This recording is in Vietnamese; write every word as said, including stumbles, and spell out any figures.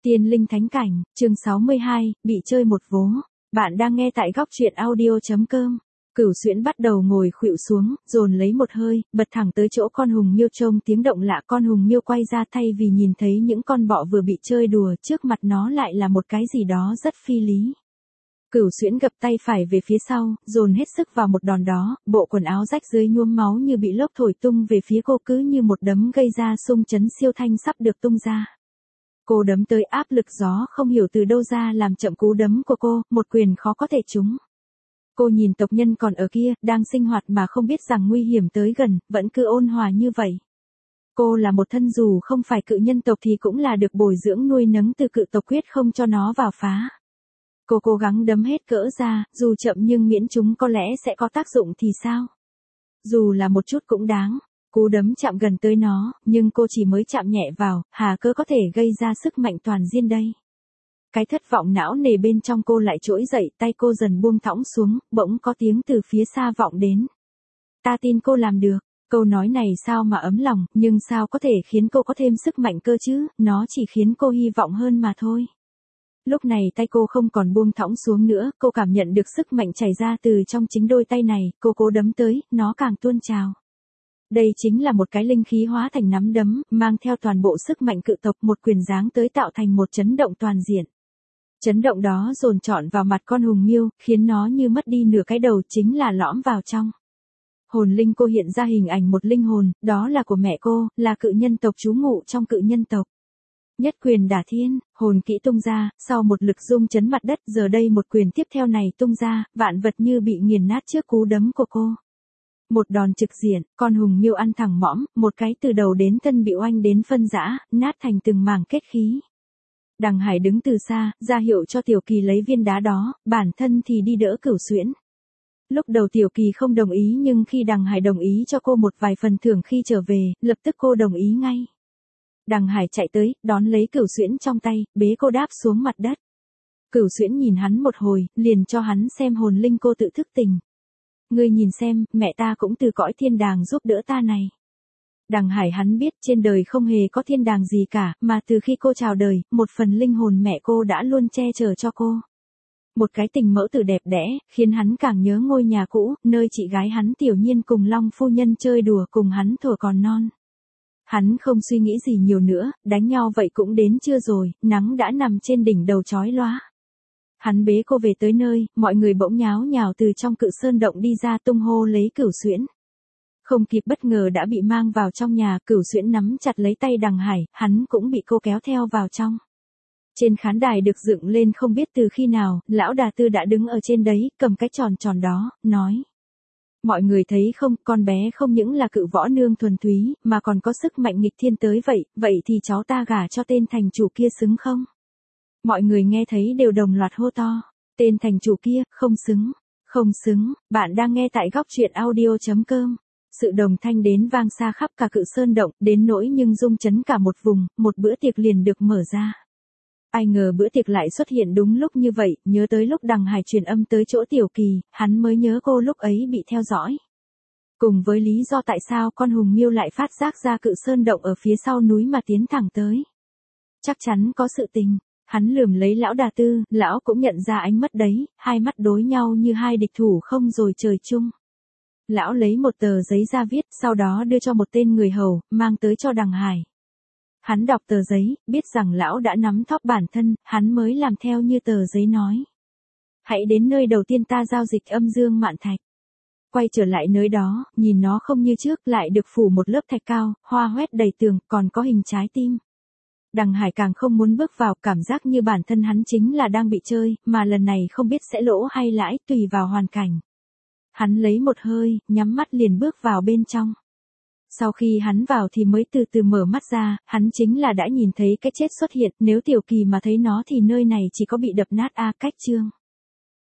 Tiên linh thánh cảnh, chương sáu mươi hai, bị chơi một vố. Bạn đang nghe tại góc truyện audio chấm com. Cửu Xuyễn bắt đầu ngồi khuỵu xuống, dồn lấy một hơi, bật thẳng tới chỗ con hùng miêu. Trông tiếng động lạ, con hùng miêu quay ra thay vì nhìn thấy những con bọ vừa bị chơi đùa, trước mặt nó lại là một cái gì đó rất phi lý. Cửu Xuyễn gập tay phải về phía sau, dồn hết sức vào một đòn đó, bộ quần áo rách dưới nhuốm máu như bị lốc thổi tung về phía cô, cứ như một đấm gây ra xung chấn siêu thanh sắp được tung ra. Cô đấm tới, áp lực gió không hiểu từ đâu ra làm chậm cú đấm của cô, một quyền khó có thể trúng. Cô nhìn tộc nhân còn ở kia, đang sinh hoạt mà không biết rằng nguy hiểm tới gần, vẫn cứ ôn hòa như vậy. Cô là một thân dù không phải cự nhân tộc thì cũng là được bồi dưỡng nuôi nấng từ cự tộc, quyết không cho nó vào phá. Cô cố gắng đấm hết cỡ ra, dù chậm nhưng miễn chúng có lẽ sẽ có tác dụng thì sao? Dù là một chút cũng đáng. Cú đấm chạm gần tới nó, nhưng cô chỉ mới chạm nhẹ vào, hà cơ có thể gây ra sức mạnh toàn diên đây. Cái thất vọng não nề bên trong cô lại trỗi dậy, tay cô dần buông thõng xuống, bỗng có tiếng từ phía xa vọng đến. Ta tin cô làm được. Câu nói này sao mà ấm lòng, nhưng sao có thể khiến cô có thêm sức mạnh cơ chứ, nó chỉ khiến cô hy vọng hơn mà thôi. Lúc này tay cô không còn buông thõng xuống nữa, cô cảm nhận được sức mạnh chảy ra từ trong chính đôi tay này, cô cố đấm tới, nó càng tuôn trào. Đây chính là một cái linh khí hóa thành nắm đấm, mang theo toàn bộ sức mạnh cự tộc, một quyền giáng tới tạo thành một chấn động toàn diện. Chấn động đó dồn trọn vào mặt con hùng miêu, khiến nó như mất đi nửa cái đầu, chính là lõm vào trong. Hồn linh cô hiện ra hình ảnh một linh hồn, đó là của mẹ cô, là cự nhân tộc trú ngụ trong cự nhân tộc. Nhất quyền đả thiên, hồn kỹ tung ra, sau một lực rung chấn mặt đất, giờ đây một quyền tiếp theo này tung ra, vạn vật như bị nghiền nát trước cú đấm của cô. Một đòn trực diện, con hùng miêu ăn thẳng mõm, một cái từ đầu đến thân bị oanh đến phân rã, nát thành từng mảng kết khí. Đằng Hải đứng từ xa, ra hiệu cho Tiểu Kỳ lấy viên đá đó, bản thân thì đi đỡ Cửu Xuyễn. Lúc đầu Tiểu Kỳ không đồng ý, nhưng khi Đằng Hải đồng ý cho cô một vài phần thưởng khi trở về, lập tức cô đồng ý ngay. Đằng Hải chạy tới, đón lấy Cửu Xuyễn trong tay, bế cô đáp xuống mặt đất. Cửu Xuyễn nhìn hắn một hồi, liền cho hắn xem hồn linh cô tự thức tỉnh. Ngươi nhìn xem, mẹ ta cũng từ cõi thiên đàng giúp đỡ ta này. Đằng Hải hắn biết trên đời không hề có thiên đàng gì cả, mà từ khi cô chào đời, một phần linh hồn mẹ cô đã luôn che chở cho cô. Một cái tình mẫu tử đẹp đẽ, khiến hắn càng nhớ ngôi nhà cũ, nơi chị gái hắn Tiểu Nhiên cùng Long phu nhân chơi đùa cùng hắn thuở còn non. Hắn không suy nghĩ gì nhiều nữa, đánh nhau vậy cũng đến trưa rồi, nắng đã nằm trên đỉnh đầu chói lóa. Hắn bế cô về tới nơi, mọi người bỗng nháo nhào từ trong cự sơn động đi ra tung hô lấy Cửu Xuyễn. Không kịp bất ngờ đã bị mang vào trong nhà, Cửu Xuyễn nắm chặt lấy tay Đằng Hải, hắn cũng bị cô kéo theo vào trong. Trên khán đài được dựng lên không biết từ khi nào, lão Đà Tư đã đứng ở trên đấy, cầm cái tròn tròn đó, nói. Mọi người thấy không, con bé không những là cự võ nương thuần túy, mà còn có sức mạnh nghịch thiên tới vậy, vậy thì cháu ta gả cho tên thành chủ kia xứng không? Mọi người nghe thấy đều đồng loạt hô to, tên thành chủ kia, không xứng, không xứng. Bạn đang nghe tại góc truyện audio chấm com. Sự đồng thanh đến vang xa khắp cả cự sơn động, đến nỗi nhưng rung chấn cả một vùng, một bữa tiệc liền được mở ra. Ai ngờ bữa tiệc lại xuất hiện đúng lúc như vậy, nhớ tới lúc Đằng Hải truyền âm tới chỗ Tiểu Kỳ, hắn mới nhớ cô lúc ấy bị theo dõi. Cùng với lý do tại sao con hùng miêu lại phát giác ra cự sơn động ở phía sau núi mà tiến thẳng tới. Chắc chắn có sự tình. Hắn lườm lấy lão Đà Tư, lão cũng nhận ra ánh mắt đấy, hai mắt đối nhau như hai địch thủ không rồi trời chung. Lão lấy một tờ giấy ra viết, sau đó đưa cho một tên người hầu, mang tới cho Đằng Hải. Hắn đọc tờ giấy, biết rằng lão đã nắm thóp bản thân, hắn mới làm theo như tờ giấy nói. Hãy đến nơi đầu tiên ta giao dịch âm dương mạn thạch. Quay trở lại nơi đó, nhìn nó không như trước, lại được phủ một lớp thạch cao, hoa hoét đầy tường, còn có hình trái tim. Đằng Hải càng không muốn bước vào, cảm giác như bản thân hắn chính là đang bị chơi, mà lần này không biết sẽ lỗ hay lãi, tùy vào hoàn cảnh. Hắn lấy một hơi, nhắm mắt liền bước vào bên trong. Sau khi hắn vào thì mới từ từ mở mắt ra, hắn chính là đã nhìn thấy cái chết xuất hiện, nếu Tiểu Kỳ mà thấy nó thì nơi này chỉ có bị đập nát a. Cách chương.